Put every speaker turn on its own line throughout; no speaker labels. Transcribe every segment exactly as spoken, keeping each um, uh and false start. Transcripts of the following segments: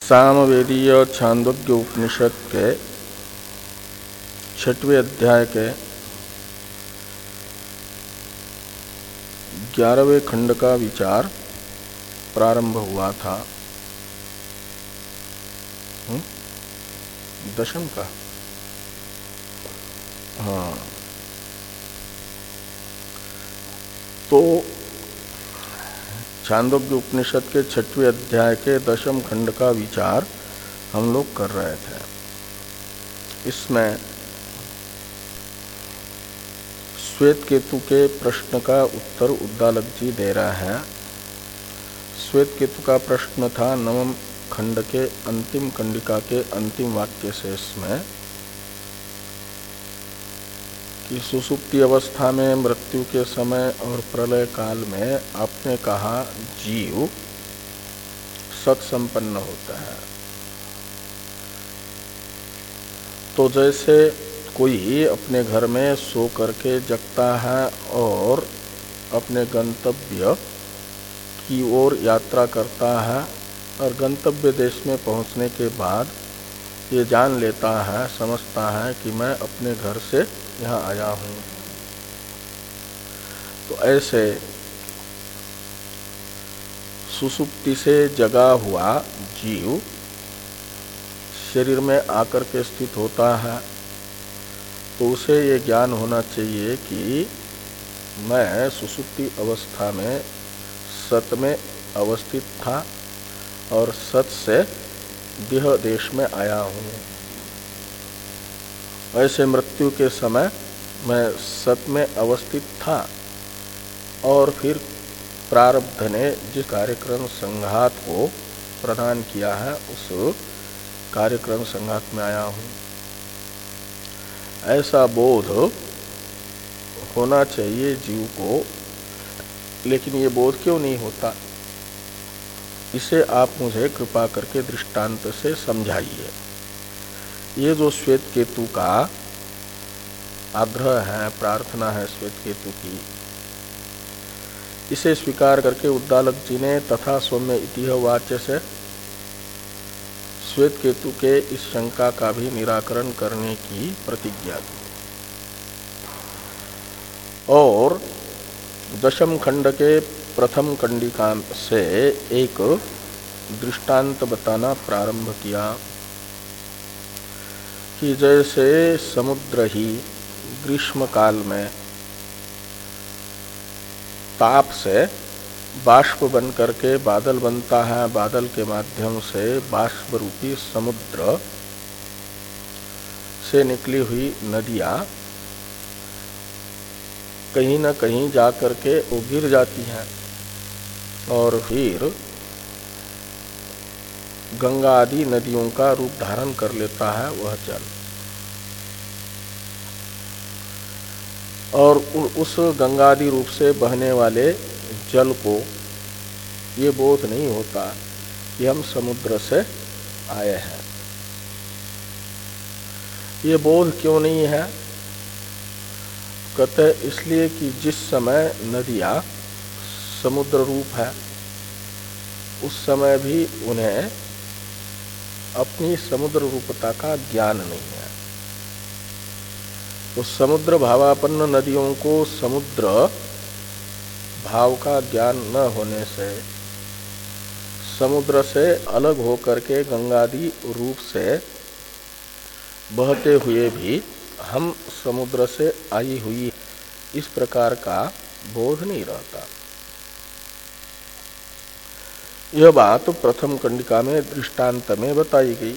सामवेदीय छांदोग्य उपनिषद के छठवें अध्याय के ग्यारहवें खंड का विचार प्रारंभ हुआ था। हुँ? दशम का हाँ तो छांदोग्य उपनिषद के छठवें अध्याय के दशम खंड का विचार हम लोग कर रहे थे। इसमें श्वेत केतु के प्रश्न का उत्तर उद्दालक जी दे रहा है। श्वेत केतु का प्रश्न था नवम खंड के अंतिम कंडिका के अंतिम वाक्य से इसमें कि सुसुप्ति अवस्था में, मृत्यु के समय और प्रलय काल में आपने कहा जीव सत्संपन्न होता है। तो जैसे कोई अपने घर में सो करके जगता है और अपने गंतव्य की ओर यात्रा करता है और गंतव्य देश में पहुंचने के बाद ये जान लेता है, समझता है कि मैं अपने घर से यहाँ आया हूँ। तो ऐसे सुसुप्ति से जगा हुआ जीव शरीर में आकर के स्थित होता है तो उसे ये ज्ञान होना चाहिए कि मैं सुसुप्ति अवस्था में सत में अवस्थित था और सत से देह देश में आया हूँ। ऐसे मृत्यु के समय मैं सत में अवस्थित था और फिर प्रारब्ध ने जिस कार्यक्रम संघात को प्रदान किया है उस कार्यक्रम संघात में आया हूँ। ऐसा बोध होना चाहिए जीव को, लेकिन ये बोध क्यों नहीं होता, इसे आप मुझे कृपा करके दृष्टांत से समझाइए। ये जो श्वेत केतु का आग्रह है, प्रार्थना है श्वेत केतु की, इसे स्वीकार करके उद्दालक जी ने तथा सौम्य इतिह वाच्य से श्वेत केतु के इस शंका का भी निराकरण करने की प्रतिज्ञा दी। और दशम खंड के प्रथम कंडिका से एक दृष्टांत बताना प्रारंभ किया कि जैसे समुद्र ही ग्रीष्म काल में ताप से बाष्प बन करके बादल बनता है, बादल के माध्यम से बाष्प रूपी समुद्र से निकली हुई नदियां कहीं न कहीं जा करके वो गिर जाती हैं और फिर गंगा आदि नदियों का रूप धारण कर लेता है वह जल। और उस गंगादि रूप से बहने वाले जल को ये बोध नहीं होता कि हम समुद्र से आए हैं। ये बोध क्यों नहीं है? कहते इसलिए कि जिस समय नदियां समुद्र रूप है उस समय भी उन्हें अपनी समुद्र रूपता का ज्ञान नहीं है। तो समुद्र भावापन्न नदियों को समुद्र भाव का ज्ञान न होने से समुद्र से अलग होकर के गंगादि रूप से बहते हुए भी हम समुद्र से आई हुई इस प्रकार का बोध नहीं रहता। यह बात प्रथम कंडिका में दृष्टांत में बताई गई।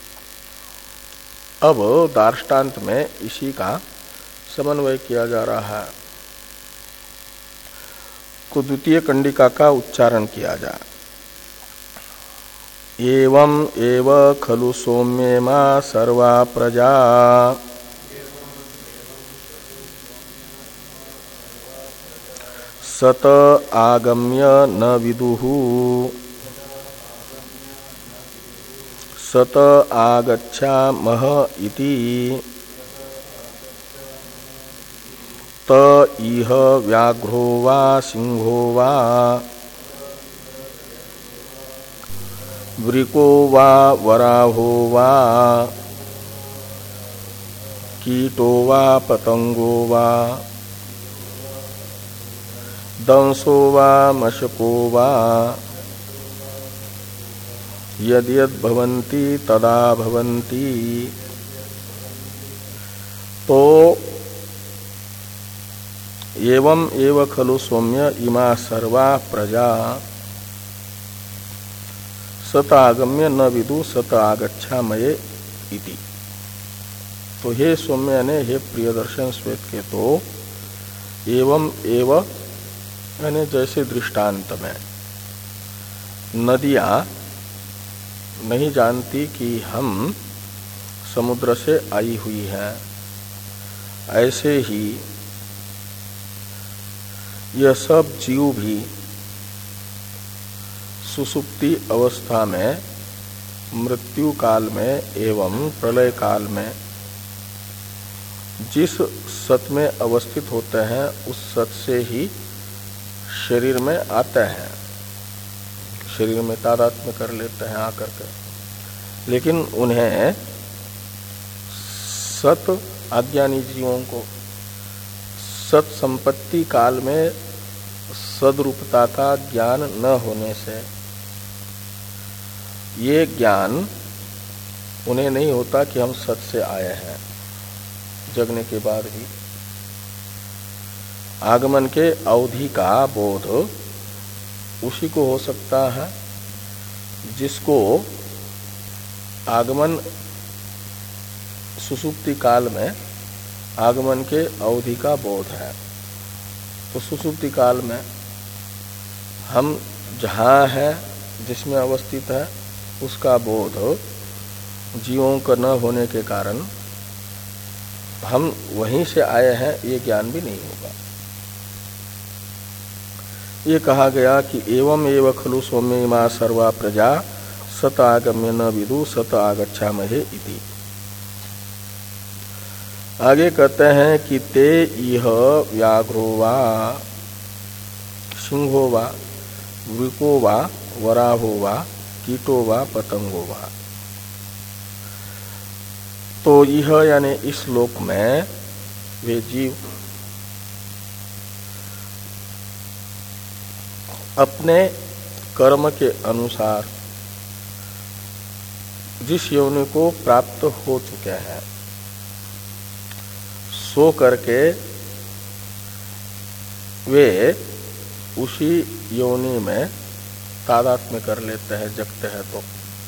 अब दार्ष्टान्त में इसी का समन्वय किया जा रहा है। को द्वितीय कंडिका का उच्चारण किया जाए। एवं एव खलु सौम्येमा सर्वा प्रजा सत आगम्य न विदुहु सत आगच्छामह इति त इह व्याघ्रो वा सिंहो वा वृको वा वराहो वा कीटो वा पतंगो वा दंसो वा मशको वा यद यद भवन्ति तदा भवन्ति। तो एवं एव खलु सौम्य इमा सर्वा प्रजा सत आगम्य न विदु सत आगच्छामये इति। तो हे सौम्य ने हे प्रियदर्शन श्वेत के तो एवं एव यानी जैसे दृष्टांत में नदियां नहीं जानती कि हम समुद्र से आई हुई हैं, ऐसे ही यह सब जीव भी सुसुप्ति अवस्था में मृत्यु काल में एवं प्रलय काल में जिस सत में अवस्थित होते हैं उस सत से ही शरीर में आते हैं, शरीर में तादात्म्य कर लेते हैं आकर के। लेकिन उन्हें सत अज्ञानी जीवों को सत संपत्ति काल में सदरूपता का ज्ञान न होने से ये ज्ञान उन्हें नहीं होता कि हम सत से आए हैं। जगने के बाद भी आगमन के अवधि का बोध उसी को हो सकता है जिसको आगमन सुसुप्ति काल में आगमन के अवधि का बोध है। तो सुसुप्ति काल में हम जहाँ है जिसमें अवस्थित है उसका बोध जीवों का न होने के कारण हम वहीं से आए हैं ये ज्ञान भी नहीं होगा। ये कहा गया कि एवं एव खलु सौम्य इमा सर्वा प्रजा सत आगम्य न विदु सत आगच्छामहे इति। आगे कहते हैं कि ते इह व्याघ्रो वा सिंहो वा वृको वा वराहो वा कीटो वा पतंगो वा। तो यह यानी इस लोक में वे जीव अपने कर्म के अनुसार जिस योनि को प्राप्त हो चुके हैं सो करके वे उसी योनि में तादात्म्य कर लेते हैं जगते हैं तो,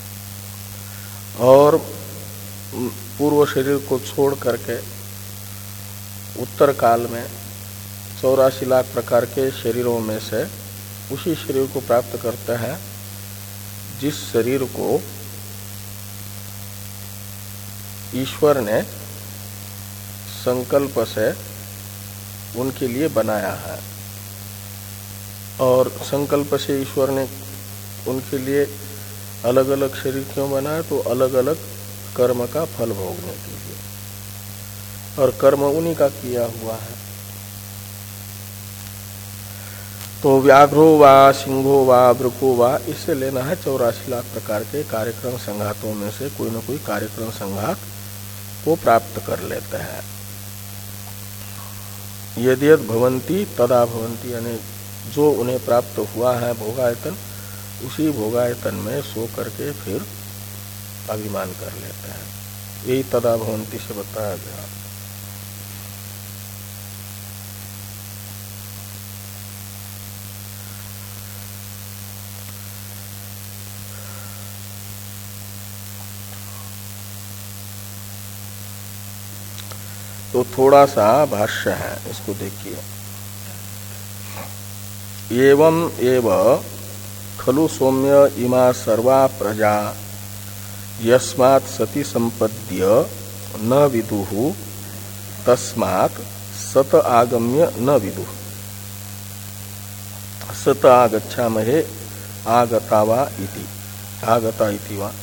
और पूर्व शरीर को छोड़ करके उत्तर काल में चौरासी लाख प्रकार के शरीरों में से उसी शरीर को प्राप्त करते हैं जिस शरीर को ईश्वर ने संकल्प से उनके लिए बनाया है। और संकल्प से ईश्वर ने उनके लिए अलग अलग शरीर क्यों बनाया? तो अलग अलग कर्म का फल भोगने के लिए, और कर्म उन्हीं का किया हुआ है। तो व्याघ्रो वा सिंहो वा वृको वा इससे लेना है चौरासी लाख प्रकार के कार्यक्रम संघातों में से कोई न कोई कार्यक्रम संघात को प्राप्त कर लेते हैं। यदि यद भवंती तदा भवंती, यानी जो उन्हें प्राप्त हुआ है भोगायतन उसी भोगायतन में सो करके फिर अभिमान कर लेते हैं। यही तदा भवंती से बताया गया। तो थोड़ा सा भाष्य है, इसको देखिए। एवं एव खलु सौम्य इमा सर्वा प्रजा यस्मात् सति संपद्य न विदुः तस्मात् सत आगम्य न विदुः सत आगच्छामहे आगता वा इति आगता इति वा।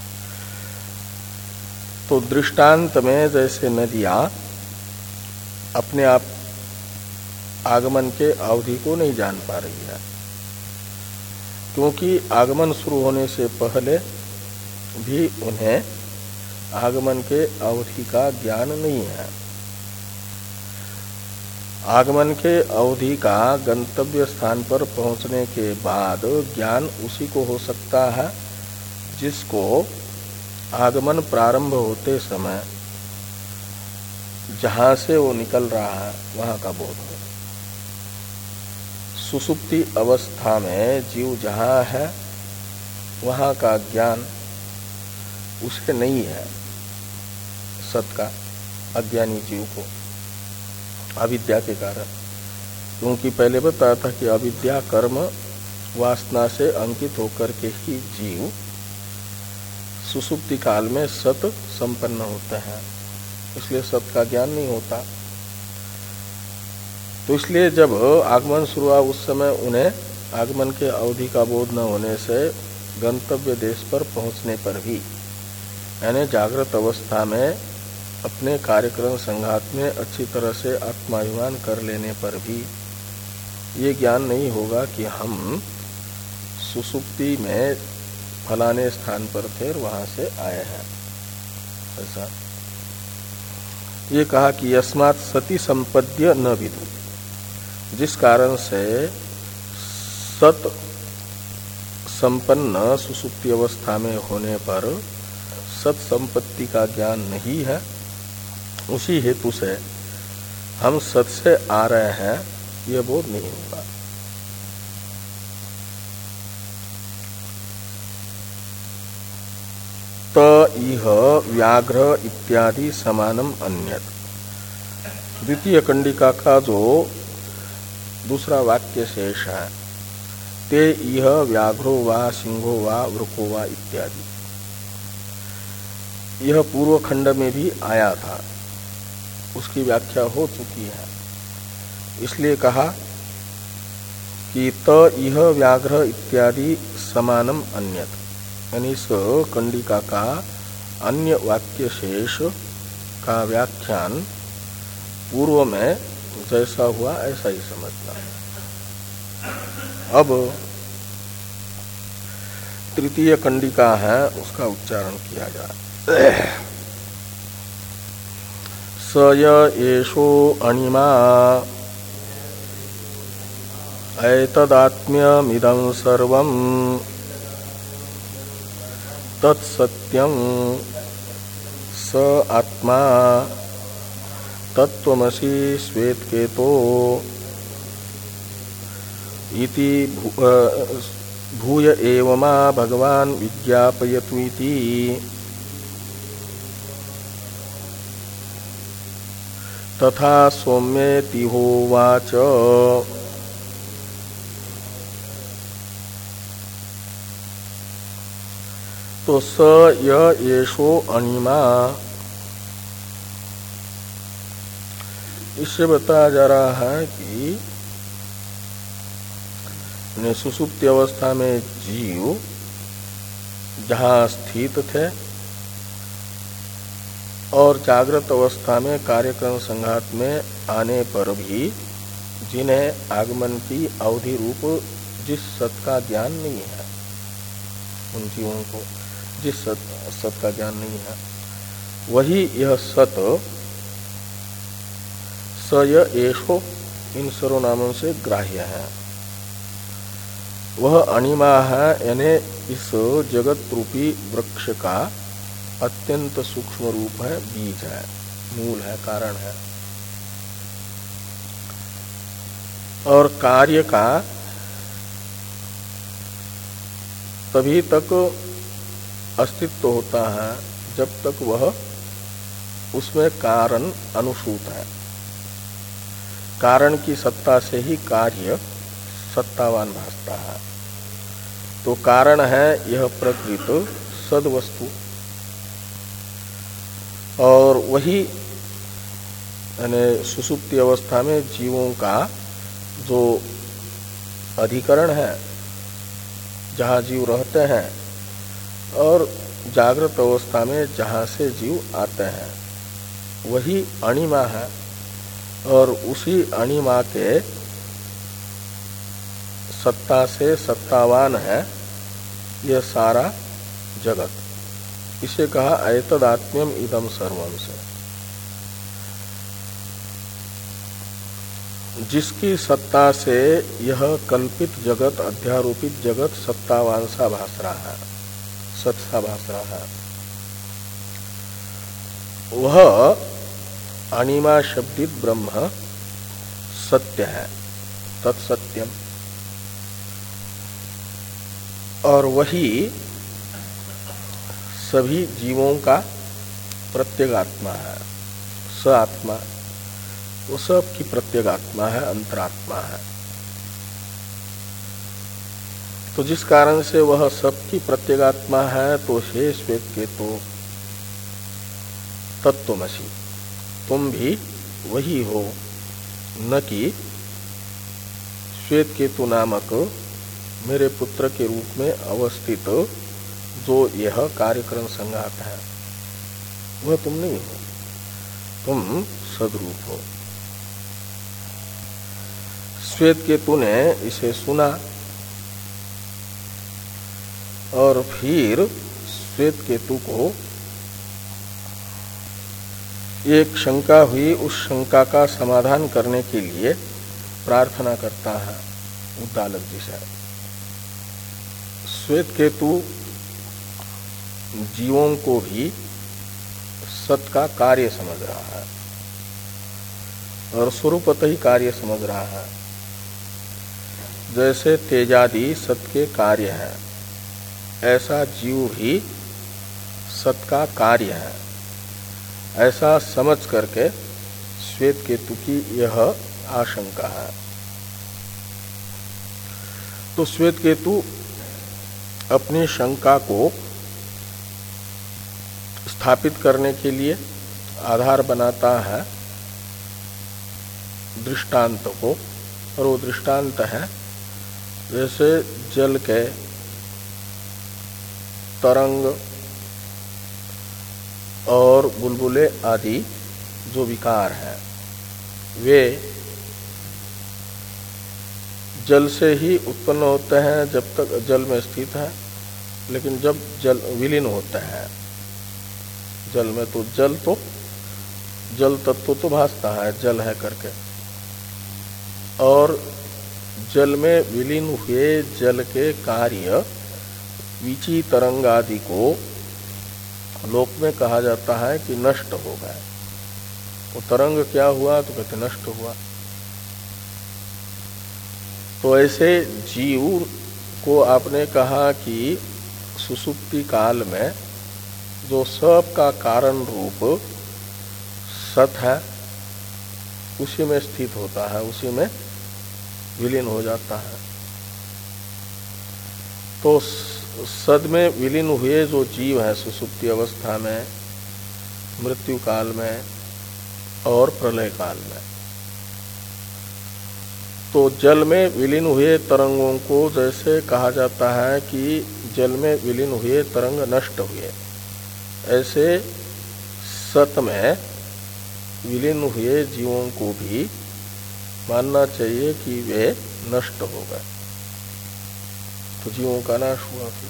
तो दृष्टांत में जैसे नदियां अपने आप आगमन के अवधि को नहीं जान पा रही है, क्योंकि आगमन शुरू होने से पहले भी उन्हें आगमन के अवधि का ज्ञान नहीं है। आगमन के अवधि का गंतव्य स्थान पर पहुंचने के बाद ज्ञान उसी को हो सकता है जिसको आगमन प्रारंभ होते समय जहां से वो निकल रहा है वहां का बोध हो। सुसुप्ति अवस्था में जीव जहां है वहां का ज्ञान उसे नहीं है, सत का, अज्ञानी जीव को, अविद्या के कारण। क्योंकि पहले बताया था कि अविद्या कर्म वासना से अंकित होकर के ही जीव सुसुप्ति काल में सत संपन्न होते हैं, इसलिए सत का ज्ञान नहीं होता। तो इसलिए जब आगमन शुरू हुआ उस समय उन्हें आगमन के अवधि का बोध न होने से गंतव्य देश पर पहुंचने पर भी, यानी जागृत अवस्था में अपने कार्यक्रम संघात में अच्छी तरह से आत्माभिमान कर लेने पर भी ये ज्ञान नहीं होगा कि हम सुसुप्ति में फलाने स्थान पर थे और वहां से आए हैं। ऐसा ये कहा कि यस्मात् सति संपद्य न विदु, जिस कारण से सत संपन्न सुसुप्ति अवस्था में होने पर सत संपत्ति का ज्ञान नहीं है, उसी हेतु से हम सत से आ रहे हैं यह बोध नहीं होगा। त इह व्याघ्र इत्यादि समानम अन्यत। द्वितीय कंडिका का जो दूसरा वाक्य शेष है, ते इह व्याघ्रो वा सिंहो वा वृको वा इत्यादि, यह पूर्व खंड में भी आया था, उसकी व्याख्या हो चुकी है। इसलिए कहा कि त इह व्याघ्र इत्यादि समानम अन्यत, यानी इस कंडिका का अन्य वाक्य शेष का व्याख्यान पूर्व में जैसा हुआ ऐसा ही समझना है। अब तृतीय कंडिका है, उसका उच्चारण किया जाए। स य एषो अणिमा एतदात्म्यमिदं सर्वं तत्सत्यं स आत्मा तत्त्वमसि श्वेतकेतो इति भूय एवमा भगवान विज्ञापयतु इति। तथा सौम्येति होवाच। तो स य एषो अणिमा, इससे बताया जा रहा है कि सुसुप्ति अवस्था में जीव जहाँ स्थित थे और जागृत अवस्था में कार्यक्रम संघात में आने पर भी जिन्हें आगमन की अवधि रूप जिस सत का ज्ञान नहीं है, उन जीवों को जिस सत, सत का ज्ञान नहीं है, वही यह सत स य एषो इन सर्वनामों से ग्राह्य है। वह अणिमा है, यानी इस जगत रूपी वृक्ष का अत्यंत सूक्ष्म रूप है, बीज है, मूल है, कारण है। और कार्य का तभी तक अस्तित्व होता है जब तक वह उसमें कारण अनुसूत है। कारण की सत्ता से ही कार्य सत्तावान भासता है। तो कारण है यह प्रकृत सद्वस्तु, और वही यानी सुसुप्ति अवस्था में जीवों का जो अधिकरण है, जहाँ जीव रहते हैं, और जागृत अवस्था में जहाँ से जीव आते हैं, वही अणिमा है। और उसी अणिमा के सत्ता से सत्तावान है यह सारा जगत, इसे कहा एतदात्म्यम इदम सर्वम से। जिसकी सत्ता से यह कल्पित जगत, अध्यारोपित जगत सत्तावान सा भास रहा है, सत सा भास रहा है, वह अनिमा शब्दित ब्रह्म सत्य है, तत्सत्यम। और वही सभी जीवों का प्रत्यगात्मा है, स आत्मा, वो सब की प्रत्यगात्मा है, अंतरात्मा है। तो जिस कारण से वह सबकी प्रत्यगात्मा है, तो हे श्वेत केतु तत्त्वमसि, तुम भी वही हो, न कि श्वेत केतु नामक मेरे पुत्र के रूप में अवस्थित जो यह कार्यक्रम संघात है, वह तुम नहीं हो, तुम सद्रूप हो। श्वेत केतु ने इसे सुना और फिर श्वेत केतु को एक शंका हुई, उस शंका का समाधान करने के लिए प्रार्थना करता है उद्दालक जी से। श्वेत केतु जीवों को भी सत का कार्य समझ रहा है और स्वरूपत ही कार्य समझ रहा है। जैसे तेजादि सत के कार्य है, ऐसा जीव भी सत का कार्य है, ऐसा समझ करके श्वेत केतु की यह आशंका है। तो श्वेत केतु अपनी शंका को स्थापित करने के लिए आधार बनाता है दृष्टांत को, और वो दृष्टांत है जैसे जल के तरंग और बुलबुले आदि जो विकार हैं, वे जल से ही उत्पन्न होते हैं जब तक जल में स्थित है, लेकिन जब जल विलीन होता है जल में, तो जल तो जल तत्व तो भासता है जल है करके, और जल में विलीन हुए जल के कार्य वीची तरंग आदि को लोक में कहा जाता है कि नष्ट हो गए। वो तरंग क्या हुआ, तो कहते नष्ट हुआ। तो ऐसे जीव को आपने कहा कि सुसुप्ति काल में जो सब का कारण रूप सत है, उसी में स्थित होता है, उसी में विलीन हो जाता है। तो सद में विलीन हुए जो जीव है सुसुप्ति अवस्था में, मृत्यु काल में और प्रलय काल में, तो जल में विलीन हुए तरंगों को जैसे कहा जाता है कि जल में विलीन हुए तरंग नष्ट हुए, ऐसे सत में विलीन हुए जीवों को भी मानना चाहिए कि वे नष्ट हो गए, तो जीवों का नाश हुआ। फिर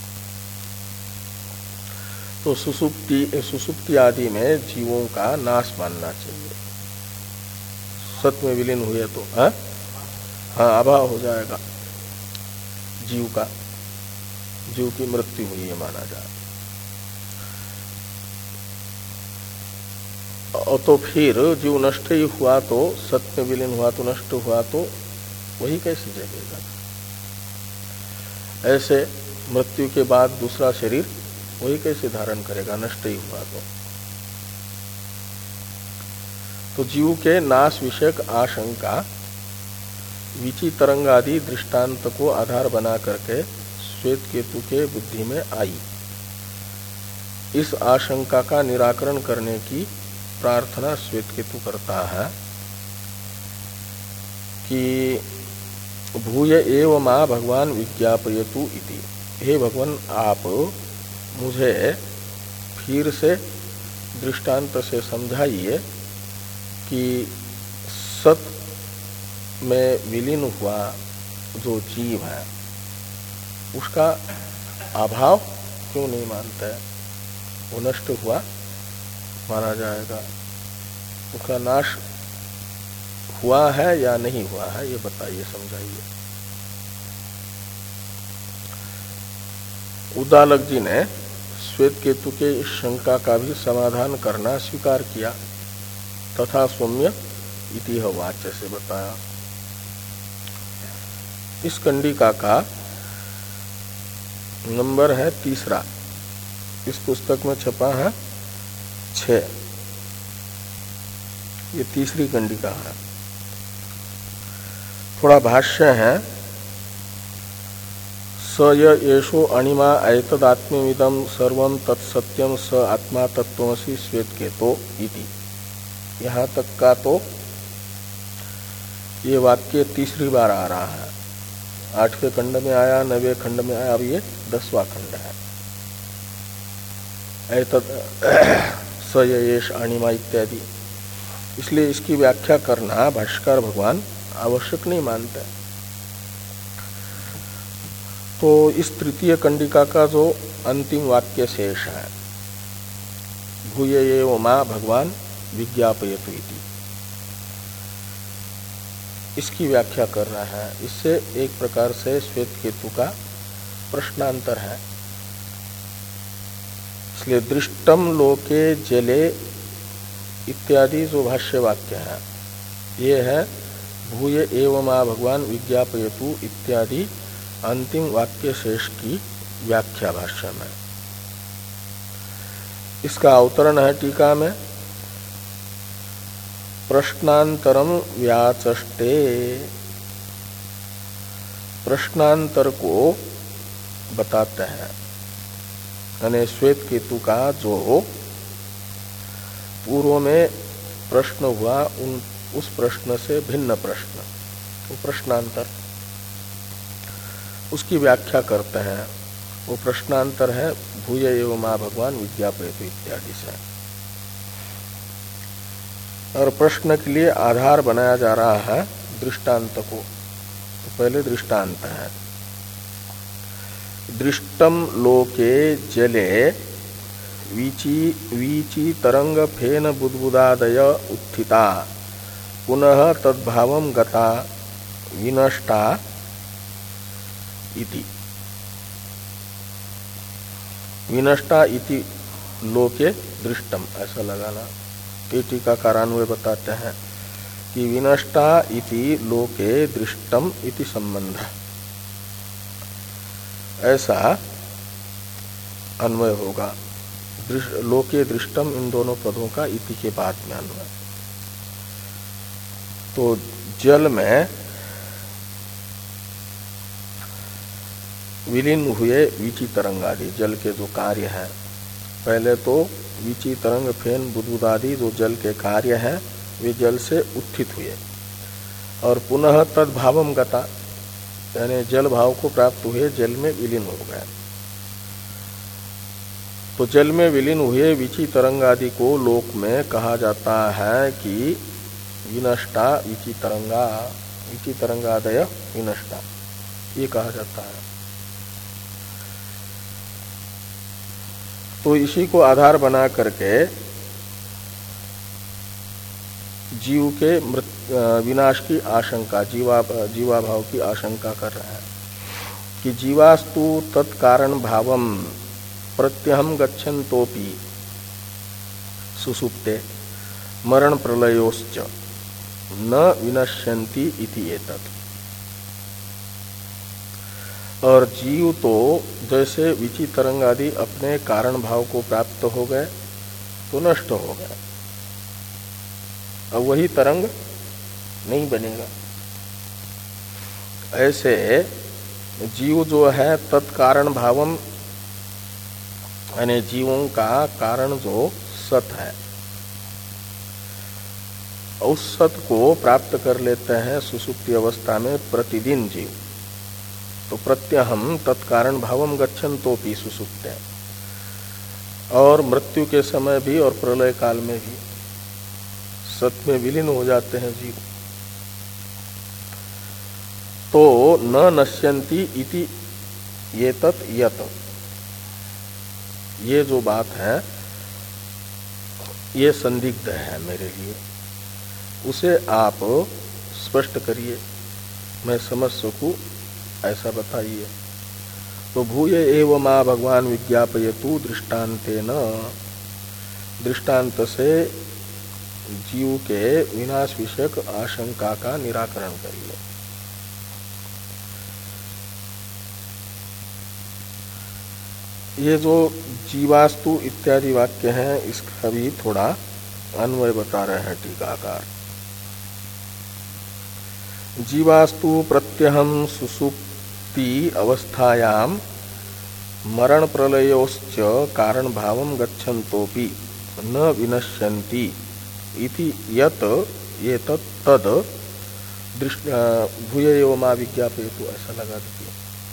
तो सुसुप्ति सुसुप्ति आदि में जीवों का नाश मानना चाहिए। सत में विलीन हुए तो है? हाँ, अभाव हो जाएगा जीव का, जीव की मृत्यु हुई है माना जाए। और तो फिर जीव नष्ट ही हुआ तो, सत्य में विलीन हुआ तो नष्ट हुआ तो वही कैसे जगेगा? ऐसे मृत्यु के बाद दूसरा शरीर वही कैसे धारण करेगा, नष्ट ही हुआ तो? तो जीव के नाश विषयक आशंका विचि तरंग आदि दृष्टांत को आधार बना करके श्वेत केतु के बुद्धि में आई। इस आशंका का निराकरण करने की प्रार्थना श्वेत केतु करता है कि भूय एव मां भगवान विज्ञापयतु इति। हे भगवान, आप मुझे फिर से दृष्टांत से समझाइए कि सत में विलीन हुआ जो जीव है उसका अभाव क्यों नहीं मानता है? वो नष्ट हुआ माना जाएगा, उसका नाश हुआ है या नहीं हुआ है, ये बताइए, समझाइए। उदालक जी ने श्वेत केतु के इस शंका का भी समाधान करना स्वीकार किया, तथा सौम्य इति वाच्य से बताया। इस कंडिका का नंबर है तीसरा, इस पुस्तक में छपा है छह, ये तीसरी कंडिका है। थोड़ा भाष्य है। स येषो अणिमा एतदात्म्यमिदं सर्वं तत्सत्यं स आत्मा तत्त्वमसि श्वेत केतो इति। यहाँ तक का तो ये वाक्य तीसरी बार आ रहा है। आठवें खंड में आया, नवे खंड में आया, अब ये दसवां खंड है। एतद स येष अणिमा इत्यादि, इसलिए इसकी व्याख्या करना भाष्यकार भगवान आवश्यक नहीं मानते। तो इस तृतीय कंडिका का जो अंतिम वाक्य शेष है, भूय एव मा भगवान विज्ञापयतु इति, इसकी व्याख्या कर रहा है। इससे एक प्रकार से श्वेत केतु का प्रश्नांतर है। इसलिए दृष्टम लोके जले इत्यादि जो भाष्य वाक्य है, ये है भूय एव मा भगवान विज्ञापयतु इत्यादि अंतिम वाक्य शेष की व्याख्या भाष्य में। इसका अवतरण है टीका में, प्रश्नांतरम व्याचष्टे, प्रश्नांतर को बताते हैं। यानी श्वेत केतु का जो पूर्व में प्रश्न हुआ, उन उस प्रश्न से भिन्न प्रश्न, वो प्रश्नांतर, उसकी व्याख्या करते हैं। वो प्रश्नांतर है भूय एव मा भगवान विज्ञापयतु इत्यादि से। और प्रश्न के लिए आधार बनाया जा रहा है दृष्टांत को। तो पहले दृष्टांत है, दृष्टम लोके जले वीची वीची तरंग फेन बुद्बुदादय उत्थिता पुनः तद्भावम गता विनष्टा इति। विनष्टा इति लोके दृष्टम, ऐसा लगाना। ये टीकाकारान्वय बताते हैं कि विनष्टा इति लोके दृष्टम इति संबंध, ऐसा अन्वय होगा। लोके दृष्टम, इन दोनों पदों का इति के बाद में अन्वय। तो जल में विलीन हुए वीची तरंग आदि, जल के जो कार्य है, पहले तो वीची तरंग फेन बुद्बुद आदि जो जल के कार्य हैं, वे जल से उत्थित हुए और पुनः तद्भावम गता, यानी जल भाव को प्राप्त हुए, जल में विलीन हो गए। तो जल में विलीन हुए वीची तरंग आदि को लोक में कहा जाता है कि विनष्टा वीची तरंगा, वीची तरंगादय विनष्टा, ये कहा जाता है। तो इसी को आधार बना करके जीव के मृत विनाश की आशंका, जीवा जीवाभाव की आशंका कर रहा है कि जीवास्तु तत्कारण भावम प्रत्यहम गच्छन्तोपि सुसुप्ते मरण प्रलयोश्च न विनश्यन्ति इति एतत्। और जीव तो जैसे विची तरंग आदि अपने कारण भाव को प्राप्त हो गए तो नष्ट हो गए, अब वही तरंग नहीं बनेगा। ऐसे जीव जो है तत्कारण भावम, यानी जीवों का कारण जो सत है, उस सत को प्राप्त कर लेते हैं सुसुप्ति अवस्था में प्रतिदिन जीव। तो प्रत्यहम तत्कारण भावम गच्छन्तोपि सुसुप्ते, और मृत्यु के समय भी और प्रलय काल में भी सत में विलीन हो जाते हैं जीव। तो न नश्यन्ति इति ये तत् यत, ये जो बात है ये संदिग्ध है मेरे लिए, उसे आप स्पष्ट करिए, मैं समझ सकूं ऐसा बताइए। तो भूय एव मां भगवान विज्ञापयतु दृष्टान्तेन, दृष्टांत से जीव के विनाश विषयक आशंका का निराकरण करिए। ये जो जीवास्तु इत्यादि वाक्य हैं इसका भी थोड़ा अन्वय बता रहे हैं टीकाकार। जीवास्तु प्रत्यहम सुसुप्ति अवस्थायाम मरण प्रलयोश्च कारण भावम गच्छन्तोपि न विनश्यन्ति इति यत ये तद भूय एव मां विज्ञापयतु, ऐसा लगा दीजिए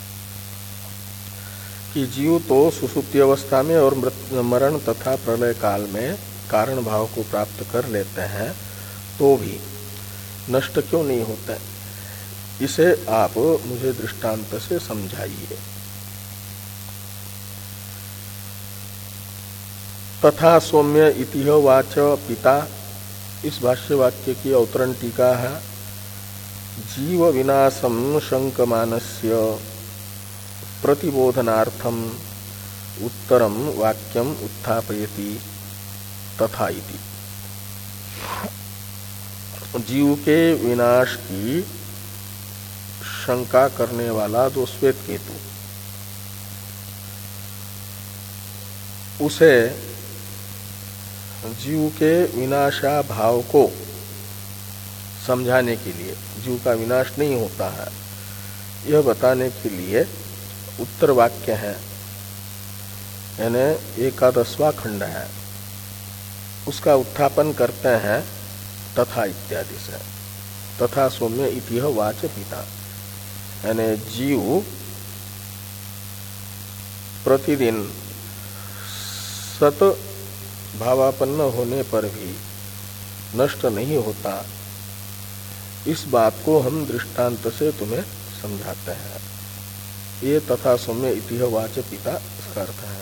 कि जीव तो सुसुप्ति अवस्था में और मरण तथा प्रलय काल में कारण भाव को प्राप्त कर लेते हैं तो भी नष्ट क्यों नहीं होते, इसे आप मुझे दृष्टांत से समझाइए। तथा सौम्य इतिह वाच पिता, इस भाष्य वाक्य की अवतरण टीका है। जीव विनाशम शंकमानस्य प्रतिबोधनार्थम उत्तरम वाक्यम उत्थापयति तथा इति। जीव के विनाश की शंका करने वाला जो श्वेत केतु, उसे जीव के विनाशा भाव को समझाने के लिए, जीव का विनाश नहीं होता है यह बताने के लिए उत्तर वाक्य है, यानी एकादशवां खंड है, उसका उत्थापन करते हैं तथा इत्यादि से। तथा सौम्य इतिह वाच पिता, यानी जीव प्रतिदिन सत भावापन्न होने पर भी नष्ट नहीं होता, इस बात को हम दृष्टांत से तुम्हें समझाते हैं। ये तथा सौम्य इतिह वाच पिता इसका अर्थ है।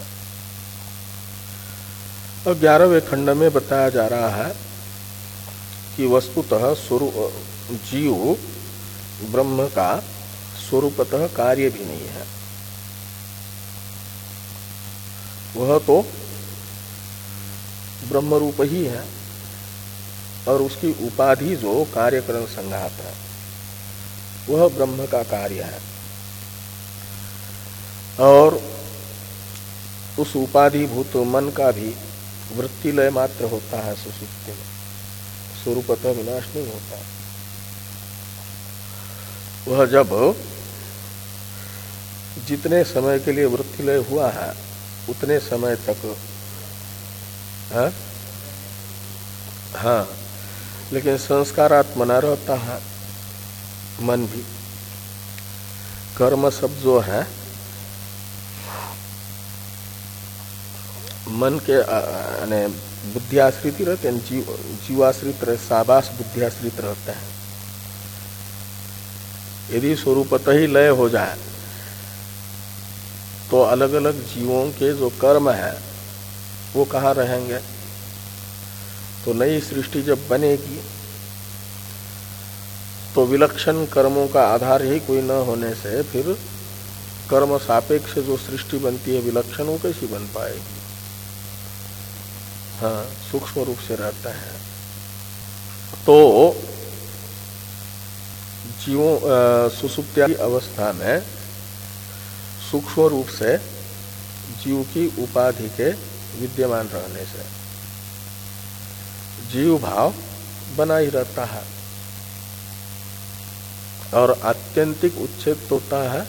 और ग्यारहवें खंड में बताया जा रहा है कि वस्तुतः स्वरूप जीव ब्रह्म का स्वरूपतः कार्य भी नहीं है, वह तो ब्रह्म रूप ही है और उसकी उपाधि जो कार्यकरण संघात है वह ब्रह्म का कार्य है, और उस उपाधिभूत मन का भी वृत्तिलय मात्र होता है सुसुप्ति में, स्वरूपतः विनाश नहीं होता। वह जब जितने समय के लिए वृत्तिलय हुआ है उतने समय तक हाँ, हाँ लेकिन संस्कारात्मना रहता है मन भी। कर्म सब जो है मन के यानी बुद्धियाश्रित रहते हैं, जीव जीवाश्रित रह साबास बुद्धियाश्रित रहते हैं। यदि स्वरूपतः ही लय हो जाए तो अलग अलग जीवों के जो कर्म है वो कहाँ रहेंगे। तो नई सृष्टि जब बनेगी तो विलक्षण कर्मों का आधार ही कोई न होने से फिर कर्म सापेक्ष जो सृष्टि बनती है विलक्षण, वो कैसी बन पाएगी। हाँ, सूक्ष्म रूप से रहता है। तो जीवों सुसुप्ति अवस्था में सूक्ष्म रूप से जीव की उपाधि के विद्यमान रहने से जीव भाव बना ही रहता है, और आत्यंतिक उच्छेद होता है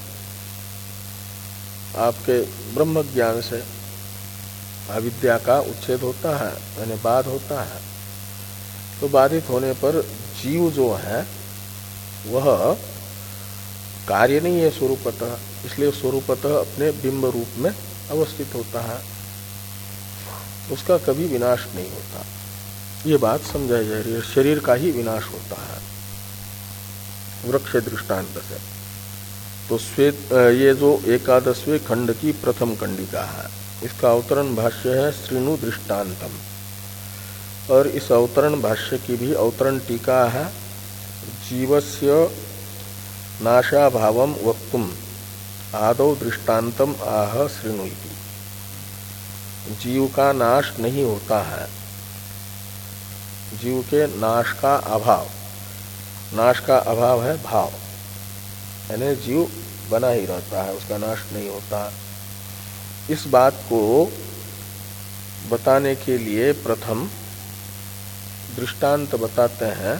आपके ब्रह्म ज्ञान से। अविद्या का उच्छेद होता है यानी बाध होता है। तो बाधित होने पर जीव जो है वह कार्य नहीं है स्वरूपतः, इसलिए स्वरूपतः अपने बिंब रूप में अवस्थित होता है, उसका कभी विनाश नहीं होता। ये बात समझाई जा रही है, शरीर का ही विनाश होता है वृक्ष दृष्टांत से। तो श्वेत ये जो एकादशवें खंड की प्रथम कंडिका है, इसका अवतरण भाष्य है श्रीनु दृष्टान्तम, और इस अवतरण भाष्य की भी अवतरण टीका है जीवस्य नाशाभावम वक्तुम आदौ दृष्टान्तम आह श्रीणुइति। जीव का नाश नहीं होता है, जीव के नाश का अभाव, नाश का अभाव है भाव, यानी जीव बना ही रहता है, उसका नाश नहीं होता। इस बात को बताने के लिए प्रथम दृष्टांत बताते हैं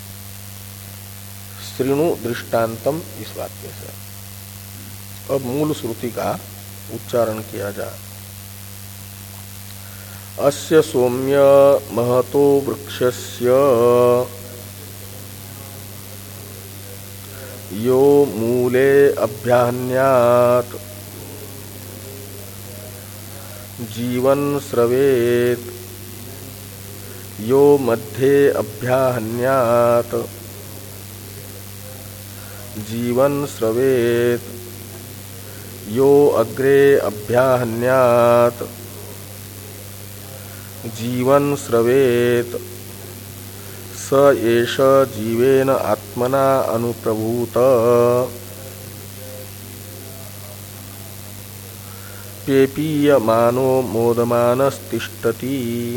श्रीणु दृष्टान्तम इस वाक्य से। अब मूल श्रुति का उच्चारण किया जाए। अस्य सौम्य महतो वृक्षस्य यो मूले अभ्यान्यात् जीवन स्रवेत यो मध्ये अभ्याहन्यात् जीवन स्रवेत यो अग्रे अभ्याहन्यात् जीवन स्रवेत स एष जीवेन आत्मना अनुप्रभूत पेपीयमानो मोदमानस्तिष्ठति।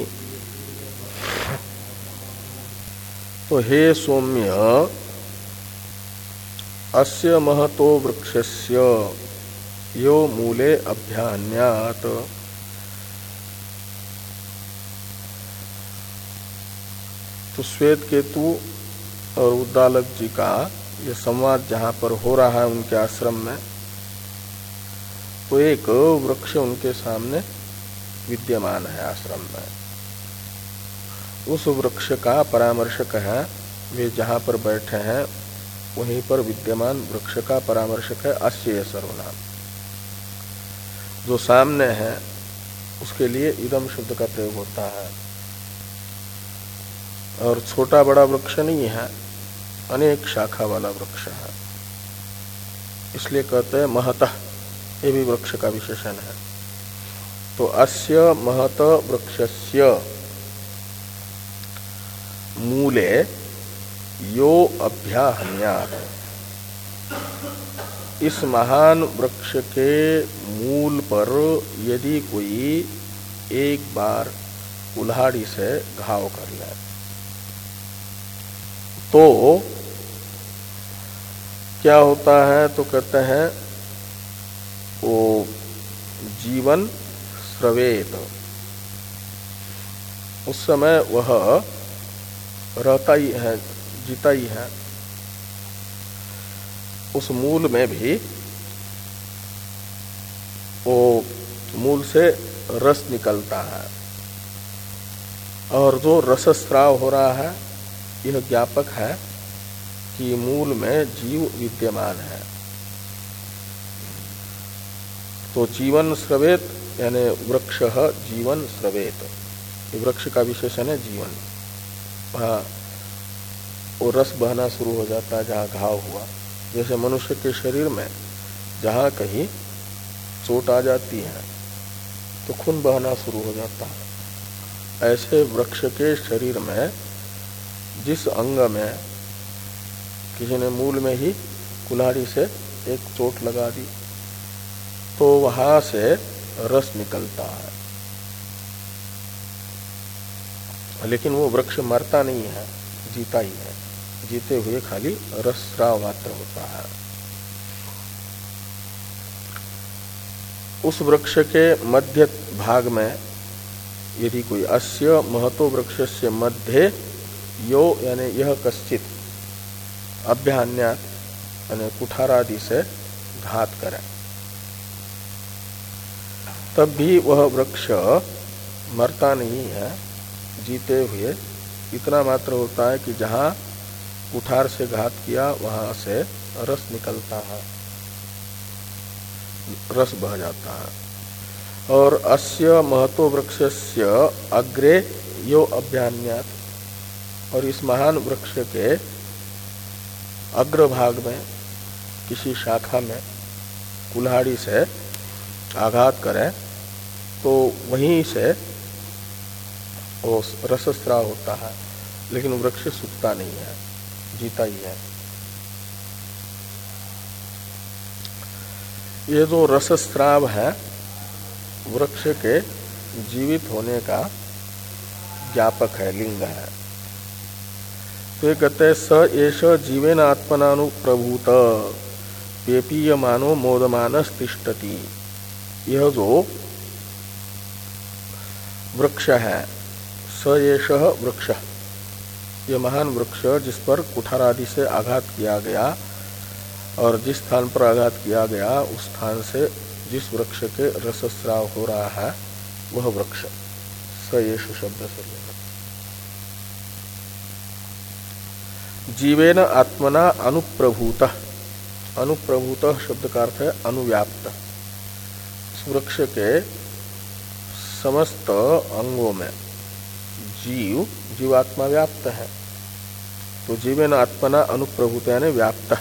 तो हे सौम्य, अस्य महतो वृक्षस्य यो मूले अभ्यान्यात्, तो श्वेत केतु और उद्दालक जी का ये संवाद जहाँ पर हो रहा है उनके आश्रम में, तो एक वृक्ष उनके सामने विद्यमान है आश्रम में। उस वृक्ष का परामर्शक है, वे जहाँ पर बैठे हैं वहीं पर विद्यमान वृक्ष का परामर्शक है अस्य सर्वनाम। जो सामने है उसके लिए इदम शब्द का प्रयोग होता है, और छोटा बड़ा वृक्ष नहीं है, अनेक शाखा वाला वृक्ष है, इसलिए कहते हैं महतः, ये भी वृक्ष का विशेषण है। तो अस्य महत वृक्षस्य मूले यो अभ्याहन्यात्, इस महान वृक्ष के मूल पर यदि कोई एक बार कुल्हाड़ी से घाव कर ले तो क्या होता है? तो कहते हैं वो जीवन स्रवेत, उस समय वह रहता ही है, जीता ही है। उस मूल में भी वो मूल से रस निकलता है, और जो रसस्राव हो रहा है यह ज्ञापक है कि मूल में जीव विद्यमान है। तो जीवन स्रवेत यानी वृक्ष जीवन स्रवेत, वृक्ष का विशेषण है जीवन। वहाँ वो रस बहना शुरू हो जाता है जहाँ घाव हुआ। जैसे मनुष्य के शरीर में जहाँ कहीं चोट आ जाती है तो खून बहना शुरू हो जाता है, ऐसे वृक्ष के शरीर में जिस अंग में किसी ने मूल में ही कुल्हाड़ी से एक चोट लगा दी तो वहां से रस निकलता है, लेकिन वो वृक्ष मरता नहीं है, जीता ही है। जीते हुए खाली रसस्राव मात्र होता है। उस वृक्ष के मध्य भाग में यदि कोई अस्य महतो वृक्षस्य मध्य यो यानी यह कश्चित अभ्यान्यात यानी कुठारादि से घात करे, तब भी वह वृक्ष मरता नहीं है, जीते हुए इतना मात्र होता है कि जहाँ कुठार से घात किया वहां से रस निकलता है, रस बह जाता है। और अस्य महतो वृक्षस्य अग्रे यो अभ्यान्यात, और इस महान वृक्ष के अग्रभाग में किसी शाखा में कुल्हाड़ी से आघात करें तो वहीं से वो रसस्राव होता है, लेकिन वृक्ष सूखता नहीं है, जीता ही है। ये जो रसस्राव है वृक्ष के जीवित होने का ज्ञापक है, लिंग है। तो ये कहते हैं स एष जीवेन आत्मनानुप्रभूत पेपीयमानो मोदमानस तिष्ठति। यह जो वृक्ष है स एष वृक्ष, यह महान वृक्ष जिस पर कुठार आदि से आघात किया गया और जिस स्थान पर आघात किया गया उस स्थान से जिस वृक्ष के रसस्राव हो रहा है वह वृक्ष स एष शब्द से लेना। जीवेन आत्मना अनुप्रभूत, अनुप्रभूत शब्द का अर्थ है अनुव्याप्त। इस वृक्ष के समस्त अंगों में जीव जीवात्मा व्याप्त है, तो जीवेन आत्मना अनुप्रभूत यानी व्याप्त।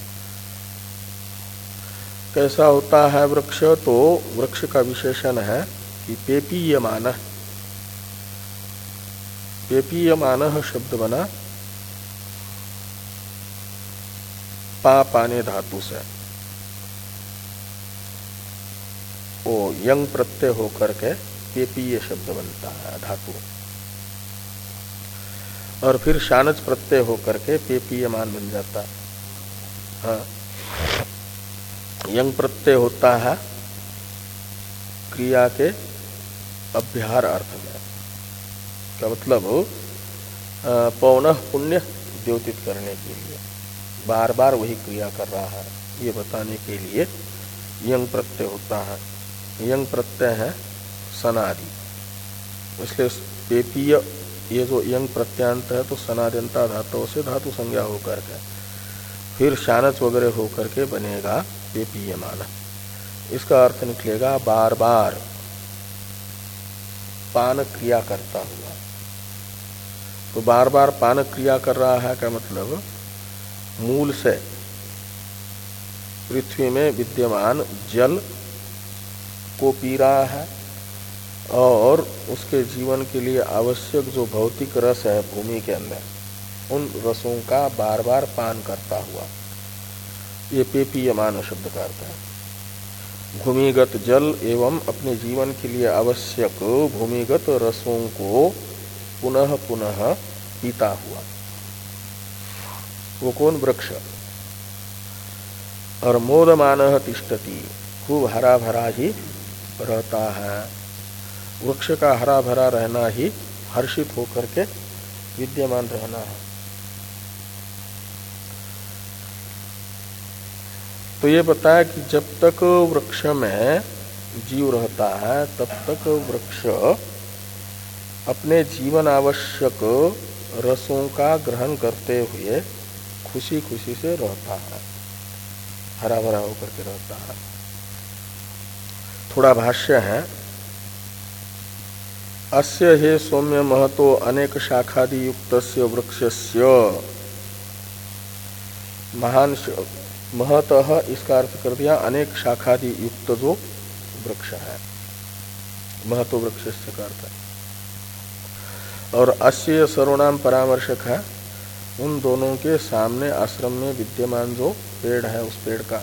कैसा होता है वृक्ष? तो वृक्ष का विशेषण है कि पेपीयमान, पेपीयमान शब्द बना पा पाने धातु से, वो यंग प्रत्यय होकर के पेपीय शब्द बनता है धातु, और फिर शानच प्रत्यय होकर के पेपीयमान बन जाता है। हाँ, यंग प्रत्यय होता है क्रिया के अभ्यार अर्थ में, क्या मतलब पौनः पुण्य द्योतित करने के लिए बार बार वही क्रिया कर रहा है, ये बताने के लिए यंग प्रत्यय होता है। यंग प्रत्यय है सनादि, इसलिए पेपीय ये जो यंग प्रत्यांत है तो सनाद्यंता धातुओं से धातु संज्ञा होकर के फिर शानच वगैरह होकर के बनेगा पेपीयमान। इसका अर्थ निकलेगा बार बार पान क्रिया करता हुआ। तो बार बार पान क्रिया कर रहा है का मतलब मूल से पृथ्वी में विद्यमान जल को पी रहा है और उसके जीवन के लिए आवश्यक जो भौतिक रस है भूमि के अंदर उन रसों का बार बार पान करता हुआ, ये पेपीयमान शब्द का अर्थ है। भूमिगत जल एवं अपने जीवन के लिए आवश्यक भूमिगत रसों को पुनः पुनः पीता हुआ, वो कौन? वृक्ष। और मोदमानः तिष्ठति, खूब हरा भरा ही रहता है। वृक्ष का हरा भरा रहना ही हर्षित होकर के विद्यमान रहना है। तो ये बताया कि जब तक वृक्ष में जीव रहता है तब तक वृक्ष अपने जीवन आवश्यक रसों का ग्रहण करते हुए खुशी खुशी से रहता है, हरा भरा होकर के रहता है। थोड़ा भाष्य है। अस्य हे सौम्य महतो अनेक शाखादि युक्तस्य वृक्षस्य, महान महतः इसका अर्थ कर दिया अनेक शाखादि युक्त जो वृक्ष है, महतो वृक्षस्य का अर्थ है। और अस्य सर्वनाम परामर्शक है उन दोनों के सामने आश्रम में विद्यमान जो पेड़ है उस पेड़ का।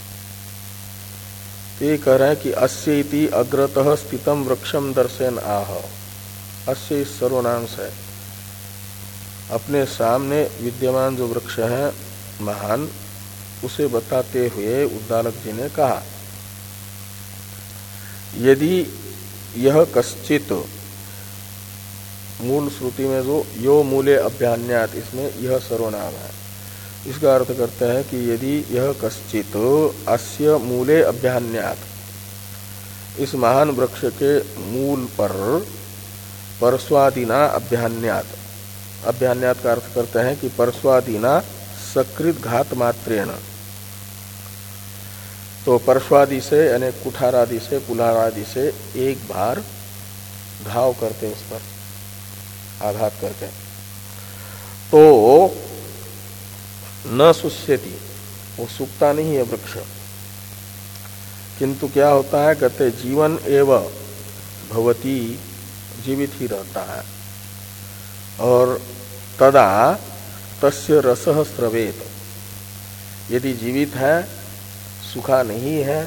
ये कह रहे हैं कि अस्य इति अग्रतः स्थितम वृक्षम दर्शन आह। अस्य इस सर्वनाम से अपने सामने विद्यमान जो वृक्ष है महान, उसे बताते हुए उद्दालक जी ने कहा यदि यह कश्चित, मूल श्रुति में जो यो मूले अभ्यान्यात, इसमें यह सर्वनाम है, इसका अर्थ करते हैं कि यदि यह कश्चित अस्य मूले अभ्यान्यात, इस महान वृक्ष के मूल पर परस्वादिना अभ्यान्यात, अभ्यान्यात का अर्थ करते हैं कि परस्वादिना सकृत घात मात्रेण, तो परस्वादि से यानी कुठार आदि से कुल्हाड़ आदि से एक बार घाव करते उस पर आघात करके, तो न शुष्यति, वो सूखता नहीं है वृक्ष, किंतु क्या होता है, कहते जीवन एव भवती, जीवित ही रहता है। और तदा तस्य रसः स्रवेत, यदि जीवित है, सूखा नहीं है,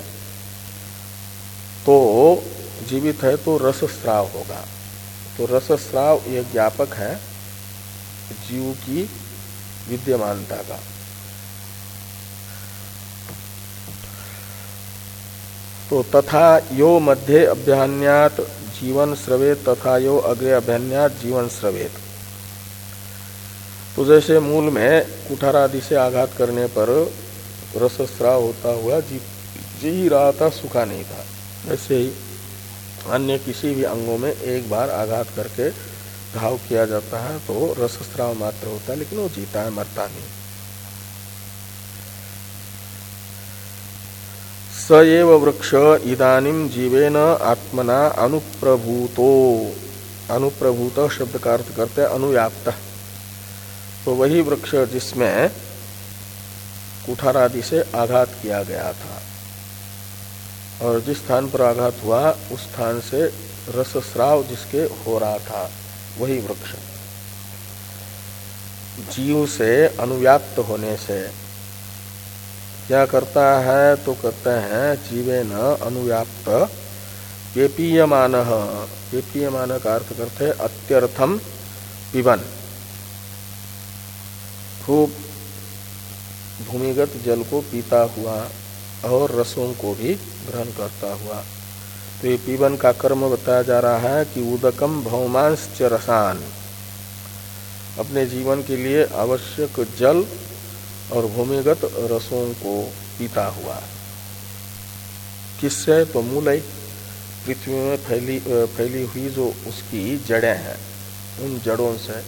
तो जीवित है तो रस स्राव होगा। तो रस स्राव यह ज्ञापक है जीव की विद्यमानता का। तो तथा यो मध्य अभ्यान्यात जीवन स्रवेत तथा यो अग्रे अभ्यान्यात जीवन स्रवेत। तो जैसे मूल में कुठार आदि से आघात करने पर रसस्राव होता हुआ जी जी ही रहा था, सूखा नहीं था, ऐसे ही अन्य किसी भी अंगों में एक बार आघात करके घाव किया जाता है तो रसस्राव मात्र होता है, लेकिन वो जीता है, मरता नहीं। स एव वृक्ष इदानीम जीवेन आत्मना अनुप्रभूतो, अनुप्रभूत शब्द का अर्थ करते हैं अनुव्याप्त। तो वही वृक्ष जिसमें कुठार आदि से आघात किया गया था और जिस स्थान पर आघात हुआ उस स्थान से रसस्राव जिसके हो रहा था, वही वृक्ष जीव से अनुव्याप्त होने से क्या करता है, तो कहते हैं जीवेन अनुव्याप्त पेपीयमानः, पेपीयमान का अर्थ करते हैं अत्यर्थम पिबन, खूब भूमिगत जल को पीता हुआ और रसों को भी ग्रहण करता हुआ। तो ये पीवन का कर्म बताया जा रहा है कि उदकम भौमांश च रसान, अपने जीवन के लिए आवश्यक जल और भूमिगत रसों को पीता हुआ। किससे, तो मूलई, पृथ्वी में फैली फैली हुई जो उसकी जड़ें हैं, उन जड़ों से।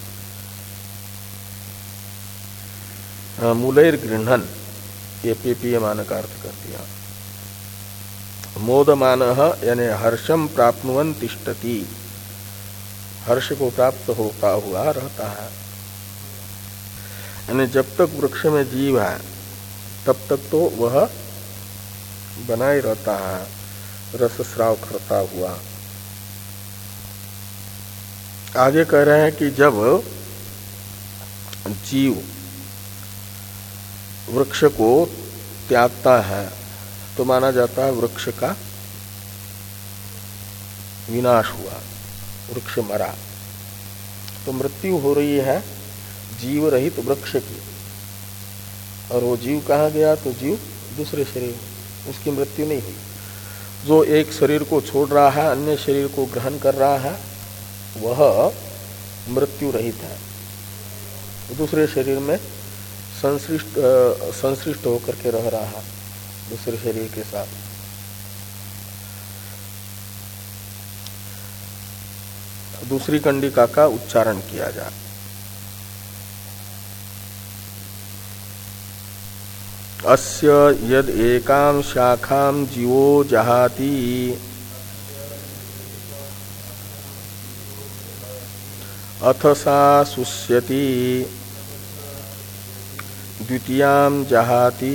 मूलैर गृह्णन, ये पेपीयमान का अर्थ कर दिया। मोदमान यानी हर्षम प्राप्नुवन तिष्ठति, हर्ष को प्राप्त होता हुआ रहता है। यानी जब तक वृक्ष में जीव है तब तक तो वह बना ही रहता है, रसस्राव करता हुआ। आगे कह रहे हैं कि जब जीव वृक्ष को त्यागता है तो माना जाता है वृक्ष का विनाश हुआ, वृक्ष मरा। तो मृत्यु हो रही है जीव रहित वृक्ष की, और वो जीव कहाँ गया, तो जीव दूसरे शरीर, उसकी मृत्यु नहीं हुई। जो एक शरीर को छोड़ रहा है, अन्य शरीर को ग्रहण कर रहा है, वह मृत्यु रहित है, दूसरे शरीर में संश्लिष्ट संश्लिष्ट होकर के रह रहा है दूसरे शरीर के साथ। दूसरी कंडिका का उच्चारण किया जाए। अस्य यद एकाम शाखाम जीवो जहाति अथ सा शुष्यति द्वितीयाम जहाति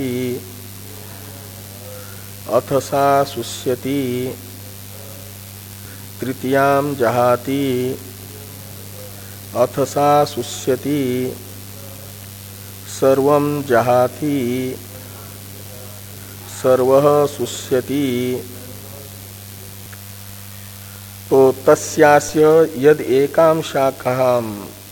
अथ सा शुष्यति तृतीयाम जहाति अथ सा शुष्यति सर्वं जहाति सर्वः शुष्यति। तो तस्यास्य यद एकाम शाखाम,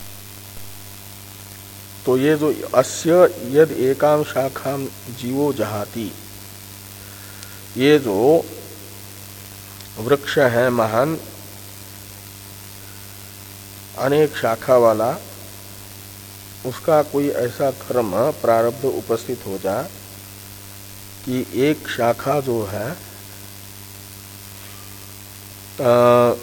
तो ये जो अस्य यद एकाम शाखाम जीवो जहाति, ये जो वृक्ष है महान अनेक शाखा वाला, उसका कोई ऐसा कर्म प्रारब्ध उपस्थित हो जाए कि एक शाखा जो है आ,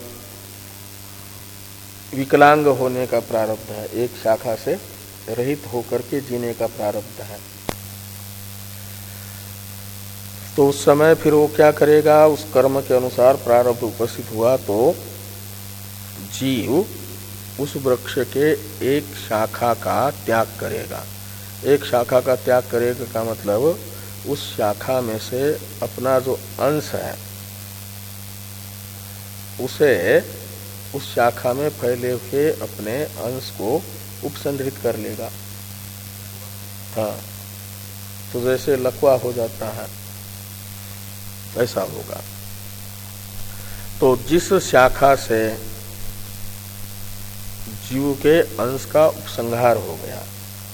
विकलांग होने का प्रारब्ध है, एक शाखा से रहित होकर के जीने का प्रारब्ध है। तो उस समय फिर वो क्या करेगा, उस कर्म के अनुसार प्रारब्ध उपस्थित हुआ तो जीव उस वृक्ष के एक शाखा का त्याग करेगा, एक शाखा का त्याग करेगा का मतलब उस शाखा में से अपना जो अंश है उसे उस शाखा में फैले हुए अपने अंश को उपसंहरित कर लेगा। हाँ, तो जैसे लकवा हो जाता है ऐसा होगा। तो जिस शाखा से जीव के अंश का उपसंहार हो गया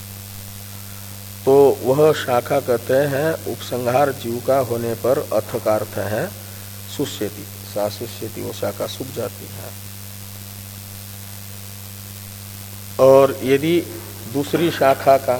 तो वह शाखा कहते हैं उपसंहार जीव का होने पर अथ का अर्थ है शुष्यति, सा शुष्यति, वो शाखा सूख जाती है। और यदि दूसरी शाखा का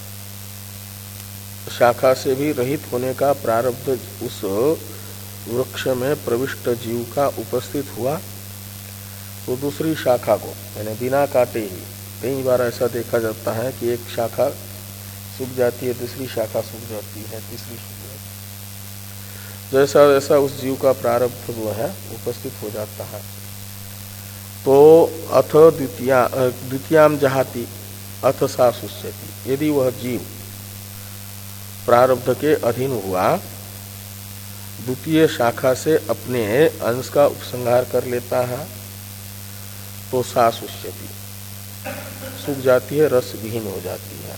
शाखा से भी रहित होने का प्रारब्ध उस वृक्ष में प्रविष्ट जीव का उपस्थित हुआ तो दूसरी शाखा को यानी बिना काटे ही, कई बार ऐसा देखा जाता है कि एक शाखा सूख जाती है, दूसरी शाखा सूख जाती है, तीसरी सूख जाती है, जैसा जैसा उस जीव का प्रारब्ध जो है उपस्थित हो जाता है। तो अथ द्वितीया द्वितीयाम जहाति अथ सा शुष्यति, यदि वह जीव प्रारब्ध के अधीन हुआ द्वितीय शाखा से अपने अंश का उपसंहार कर लेता है तो सा शुष्यति, सूख जाती है, रस विहीन हो जाती है।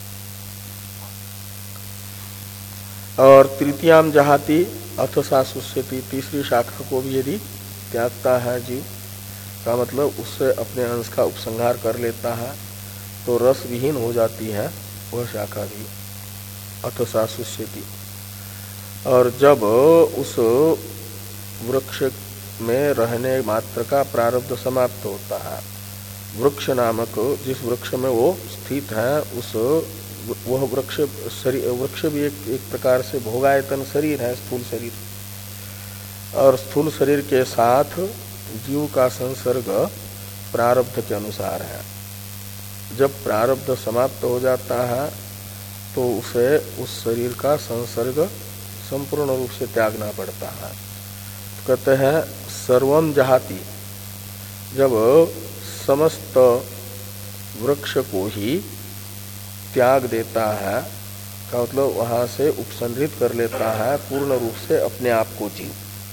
और तृतीयाम जहाति अथ सा शुष्यति, तीसरी शाखा को भी यदि त्यागता है जीव का मतलब उससे अपने अंश का उपसंहार कर लेता है तो रस विहीन हो जाती है वह शाखा भी, अथ सा शुष्यति। और जब उस वृक्ष में रहने मात्र का प्रारब्ध समाप्त होता है, वृक्ष नामक जिस वृक्ष में वो स्थित है उस वह वृक्ष शरीर, वृक्ष भी एक, एक प्रकार से भोगायतन शरीर है, स्थूल शरीर, और स्थूल शरीर के साथ जीव का संसर्ग प्रारब्ध के अनुसार है। जब प्रारब्ध समाप्त हो जाता है तो उसे उस शरीर का संसर्ग संपूर्ण रूप से त्यागना पड़ता है। तो कहते हैं सर्वम जहाति, जब समस्त वृक्ष को ही त्याग देता है का मतलब वहां से उपसंहरित कर लेता है पूर्ण रूप से अपने आप को जीव,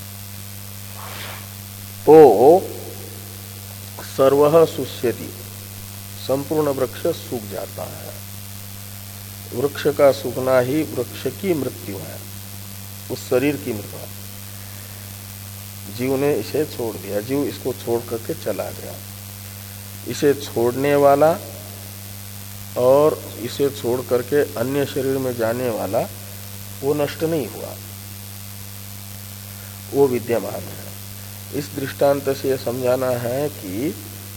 तो सर्वः शुष्यति, संपूर्ण वृक्ष सूख जाता है। वृक्ष का सूखना ही वृक्ष की मृत्यु है, उस शरीर की मृत्यु है। जीव ने इसे छोड़ दिया, जीव इसको छोड़ करके चला गया। इसे छोड़ने वाला और इसे छोड़ करके अन्य शरीर में जाने वाला वो नष्ट नहीं हुआ, वो विद्यमान है। इस दृष्टांत से यह समझाना है कि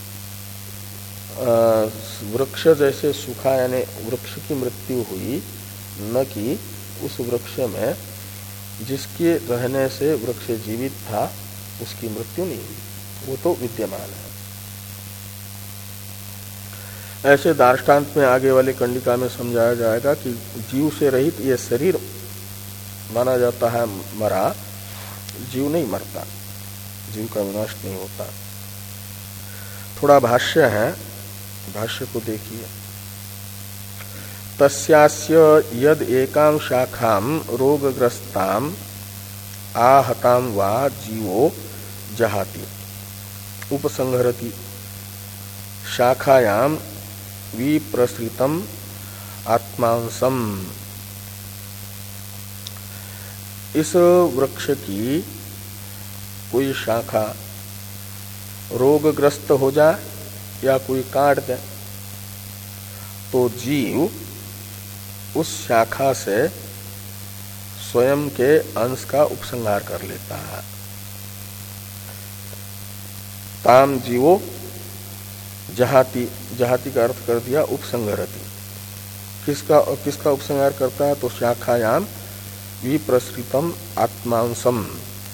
वृक्ष जैसे सूखा यानी वृक्ष की मृत्यु हुई, न कि उस वृक्ष में जिसके रहने से वृक्ष जीवित था उसकी मृत्यु नहीं हुई, वो तो विद्यमान है। ऐसे दार्ष्टान्त में आगे वाले कंडिका में समझाया जाएगा कि जीव से रहित ये शरीर माना जाता है मरा, जीव नहीं मरता, जीव का विनाश नहीं होता। थोड़ा भाष्य है, भाष्य को देखिए। तस्यास्य यद एकां शाखां रोगग्रस्तां आहतां वा जीवो जहाति उपसंहरति शाखायां विप्रसृतम् आत्मांसम। इस वृक्ष की कोई शाखा रोगग्रस्त हो जाए या कोई काट दे तो जीव उस शाखा से स्वयं के अंश का उपसंहार कर लेता है। ताम जीवो जहाति, जहाति का अर्थ कर दिया उपसंहरति। किसका किसका उपसंहार करता है तो शाखायाम विप्रसृतम आत्मांसम।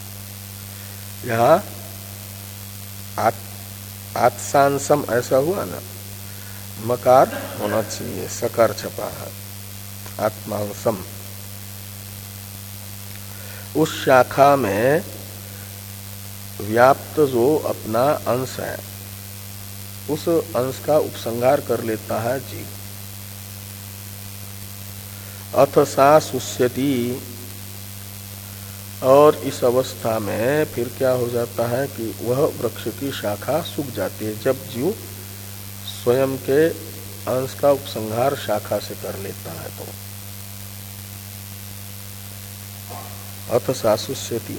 यहाँ आत, आत्सांसम ऐसा हुआ ना, मकार होना चाहिए, सकार छपा है, आत्मांसम। उस शाखा में व्याप्त जो अपना अंश है उस अंश का उपसंहार कर लेता है जीव। अथ सा सुष्यति, और इस अवस्था में फिर क्या हो जाता है कि वह वृक्ष की शाखा सूख जाती है, जब जीव स्वयं के अंश का उपसंहार शाखा से कर लेता है तो। अथ सा सुष्यति,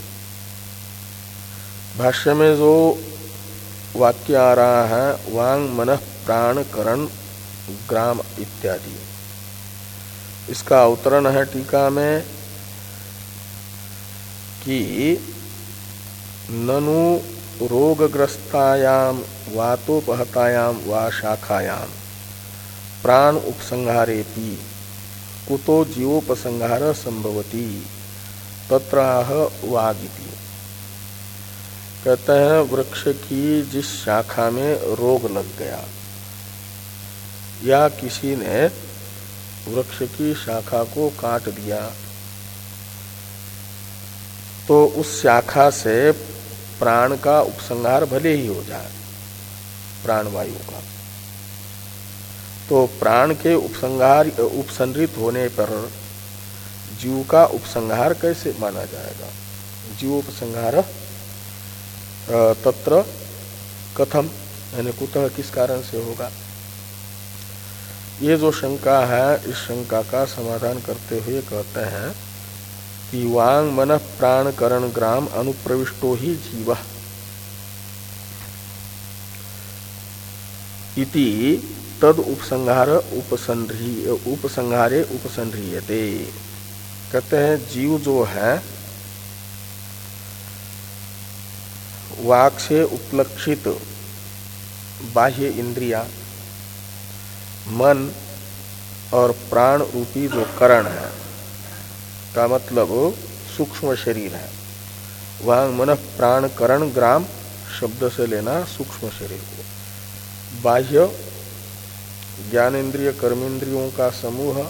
भाष्य में जो वाक्य आ रहा है वांग मनः प्राण करण ग्राम इत्यादि, इसका अवतरण है टीका में कि ननु रोगग्रस्तायाम वातोपहतायाम वा शाखायाम प्राण उपसंहारेपि कुतो जीवोपसंहार संभवति तत्राह वागिति। कहते हैं वृक्ष की जिस शाखा में रोग लग गया या किसी ने वृक्ष की शाखा को काट दिया तो उस शाखा से प्राण का उपसंहार भले ही हो जाए, प्राणवायु का, तो प्राण के उपसंहार उपसंहरित होने पर जीव का उपसंहार कैसे माना जाएगा? जीवोपसंहार तत्र कथम, यानी कुतः किस कारण से होगा? ये जो शंका है इस शंका का समाधान करते हुए कहते हैं कि वांग मनः प्राण करण ग्राम अनुप्रविष्टो ही जीव इति तद उपसंहार उपसंह्रिय उपसंहारे उपसंह्रियते। कहते हैं जीव जो है वाक से उपलक्षित बाह्य इंद्रिया, मन और प्राण रूपी जो करण है का मतलब सूक्ष्म शरीर है। वांग मन प्राण करण ग्राम शब्द से लेना सूक्ष्म शरीर को, बाह्य ज्ञानेन्द्रिय कर्मेंद्रियों का समूह,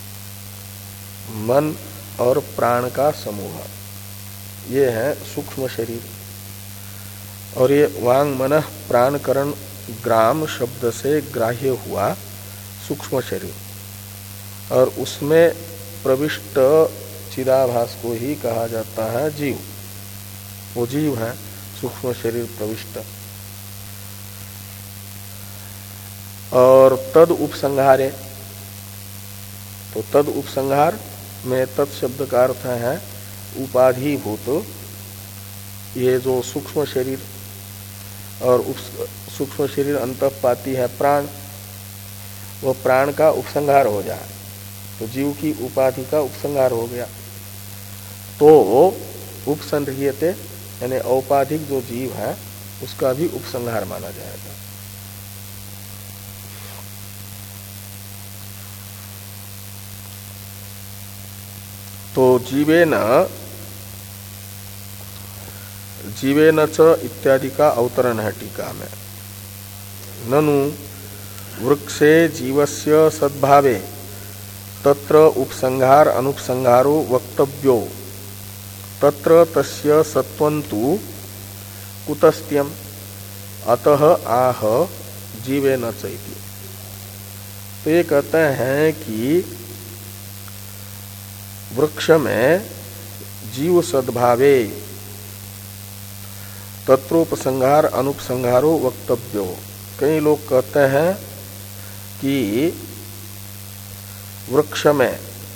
मन और प्राण का समूह, ये है सूक्ष्म शरीर। और ये वांग मन प्राण करण ग्राम शब्द से ग्राह्य हुआ सूक्ष्म शरीर, और उसमें प्रविष्ट चिदाभास को ही कहा जाता है जीव। वो जीव है सूक्ष्म शरीर प्रविष्ट। और तद उपसंहारे, तो तद उपसंहार में तत् शब्द का अर्थ है उपाधिभूत ये जो सूक्ष्म शरीर, और सूक्ष्म शरीर अंतःपाती है प्राण, वो प्राण का उपसंहार हो जाए तो जीव की उपाधि का उपसंहार हो गया, तो उपसंह्रियते यानी औपाधिक जो जीव है उसका भी उपसंहार माना जाएगा। तो जीवेन जीवेन च इत्यादि का अवतरण है टीका में। ननु वृक्षे जीवस्य सद्भावे तत्र उपसंहार अनुपसंहारो वक्तव्यो तत्र तस्य सत्वन्तु कुतस्त्यम अतः आह जीवेन च इति। तो ये कहते हैं कि वृक्ष में जीव सद्भावे तत्रोपसंहार अनुपसंहारो वक्तव्यो। कई लोग कहते हैं कि वृक्ष में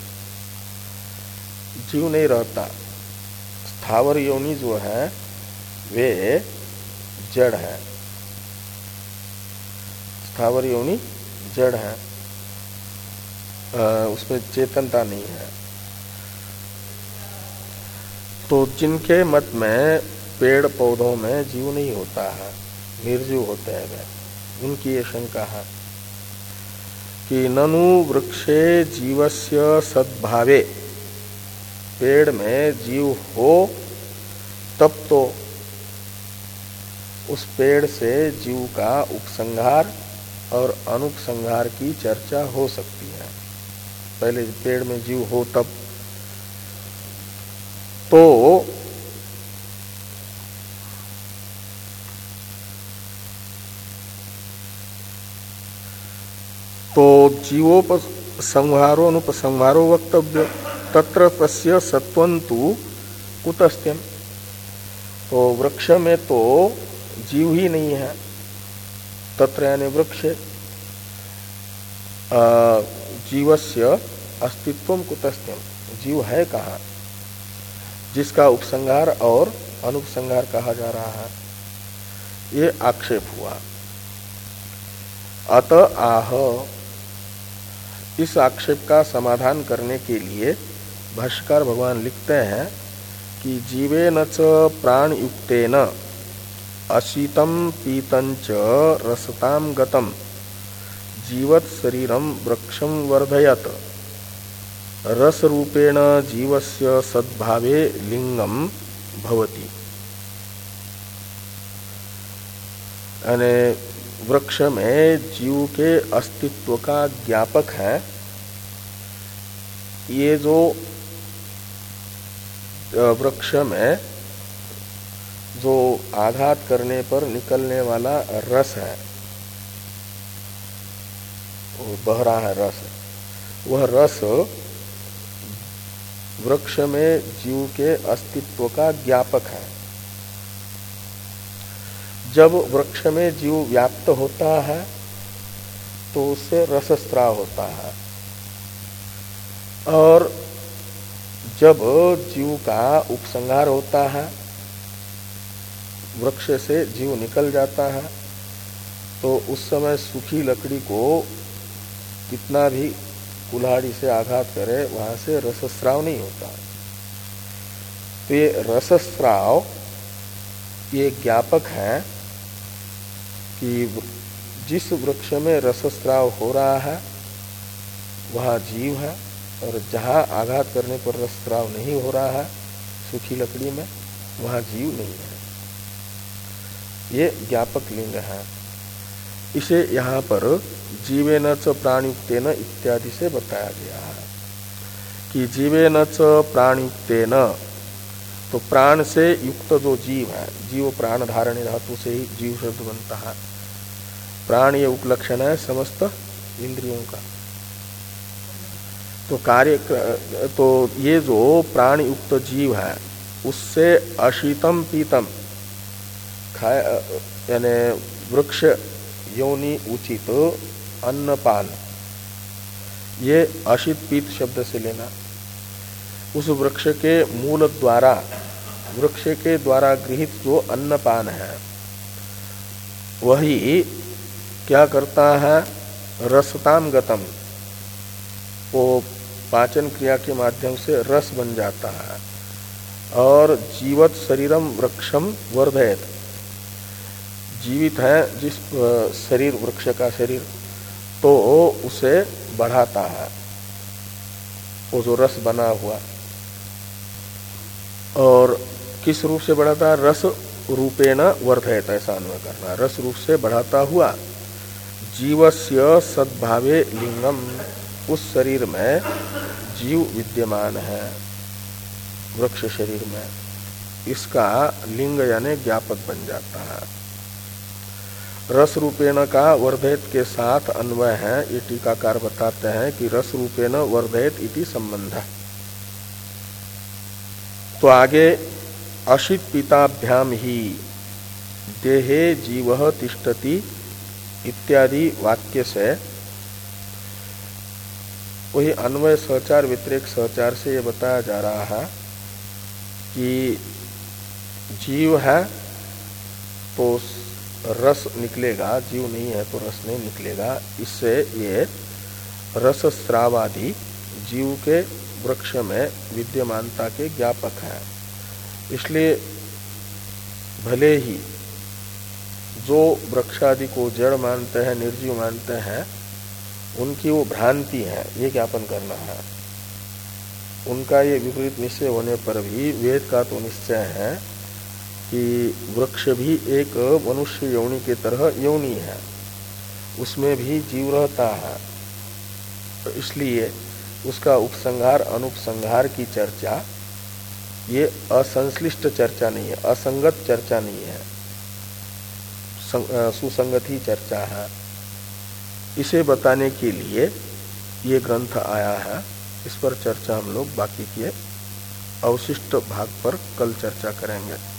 जीव नहीं रहता, स्थावर योनि जो है वे जड़ है, स्थावर योनि जड़ है, आ, उसमें चेतनता नहीं है। तो जिनके मत में पेड़ पौधों में जीव नहीं होता है, निर्जीव होते हैं वे, उनकी ये शंका है कि ननु वृक्षे जीवस्य सद्भावे, पेड़ में जीव हो तब तो उस पेड़ से जीव का उपसंहार और अनुपसंहार की चर्चा हो सकती है। पहले पेड़ में जीव हो तब तो तो जीवोप संहारो अनुपसंहारो वक्तव्य तत्र तस्य सत्वंतु कुतस्त्यम। तो वृक्ष में तो जीव ही नहीं है, तत्र यानी वृक्ष जीवस्य अस्तित्वम कुतस्त्यम, जीव है कहाँ जिसका उपसंहार और अनुपसंहार कहा जा रहा है, ये आक्षेप हुआ। अत आह, इस आक्षेप का समाधान करने के लिए भाष्यकार भगवान लिखते हैं कि जीवेन च प्राण युक्तेन अशीतम पीतंच रसताम गतम जीवत शरीरम वृक्षम वर्धयत रस रूपेण जीवस्य सद्भावे लिंगम भवति। यानी वृक्ष में जीव के अस्तित्व का ज्ञापक है ये जो वृक्ष में जो आघात करने पर निकलने वाला रस है, वो बह रहा है रस, वह रस वृक्ष में जीव के अस्तित्व का ज्ञापक है। जब वृक्ष में जीव व्याप्त होता है तो उससे रसस्राव होता है, और जब जीव का उपसंहार होता है, वृक्ष से जीव निकल जाता है, तो उस समय सूखी लकड़ी को कितना भी कुल्हाड़ी से आघात करे वहां से रसस्राव नहीं होता। तो ये रसस्राव ये ज्ञापक है कि जिस वृक्ष में रसस्राव हो रहा है वहाँ जीव है, और जहाँ आघात करने पर रसस्राव नहीं हो रहा है सूखी लकड़ी में वहाँ जीव नहीं है। ये ज्ञापक लिंग है। इसे यहाँ पर जीवेन च प्राणयुक्तेन इत्यादि से बताया गया है कि जीवेन च प्राणयुक्तेन, तो प्राण से युक्त जो जीव है, जीव प्राण धारणे धातु से ही जीव शब्द बनता है। प्राण ये उपलक्षण है समस्त इंद्रियों का। तो कार्य तो ये जो प्राण युक्त जीव है उससे अशीतम पीतम खाए, यानी वृक्ष योनि उचित अन्नपान, ये अशीत पीत शब्द से लेना। उस वृक्ष के मूल द्वारा, वृक्ष के द्वारा गृहीत जो अन्नपान है वही क्या करता है, रसताम गतम, वो पाचन क्रिया के माध्यम से रस बन जाता है, और जीवत शरीरम वृक्षम वर्धयत, जीवित है जिस शरीर वृक्ष का शरीर तो उसे बढ़ाता है, वो जो रस बना हुआ। और किस रूप से बढ़ाता है, रस रूपेण वर्धयत, ऐसा अन्वय करना, रस रूप से बढ़ाता हुआ जीवस्य सद्भावे लिंगम, उस शरीर में जीव विद्यमान है वृक्ष शरीर में, इसका लिंग यानी ज्ञापक बन जाता है। रस रूपेण का वर्धयत के साथ अन्वय है, ये टीकाकार बताते हैं कि रस रूपेण वर्धयत इति संबंध। तो आगे अशित पिताभ्याम ही देहे जीवः तिष्ठति इत्यादि वाक्य से वही अन्वय सहचार व्यतिरेक सहचार से ये बताया जा रहा है कि जीव है तो रस निकलेगा, जीव नहीं है तो रस नहीं निकलेगा। इससे ये रस स्रावादि जीव के वृक्ष में विद्यमानता के ज्ञापक है। इसलिए भले ही जो वृक्षादि को जड़ मानते हैं, निर्जीव मानते हैं, उनकी वो भ्रांति है, ये ज्ञापन करना है। उनका ये विपरीत निश्चय होने पर भी वेद का तो निश्चय है कि वृक्ष भी एक मनुष्य योनि के तरह योनि है, उसमें भी जीव रहता है। तो इसलिए उसका उपसंहार अनुपसंहार की चर्चा ये असंश्लिष्ट चर्चा नहीं है, असंगत चर्चा नहीं है, सुसंगत ही चर्चा है। इसे बताने के लिए ये ग्रंथ आया है, इस पर चर्चा हम लोग बाकी के अवशिष्ट भाग पर कल चर्चा करेंगे।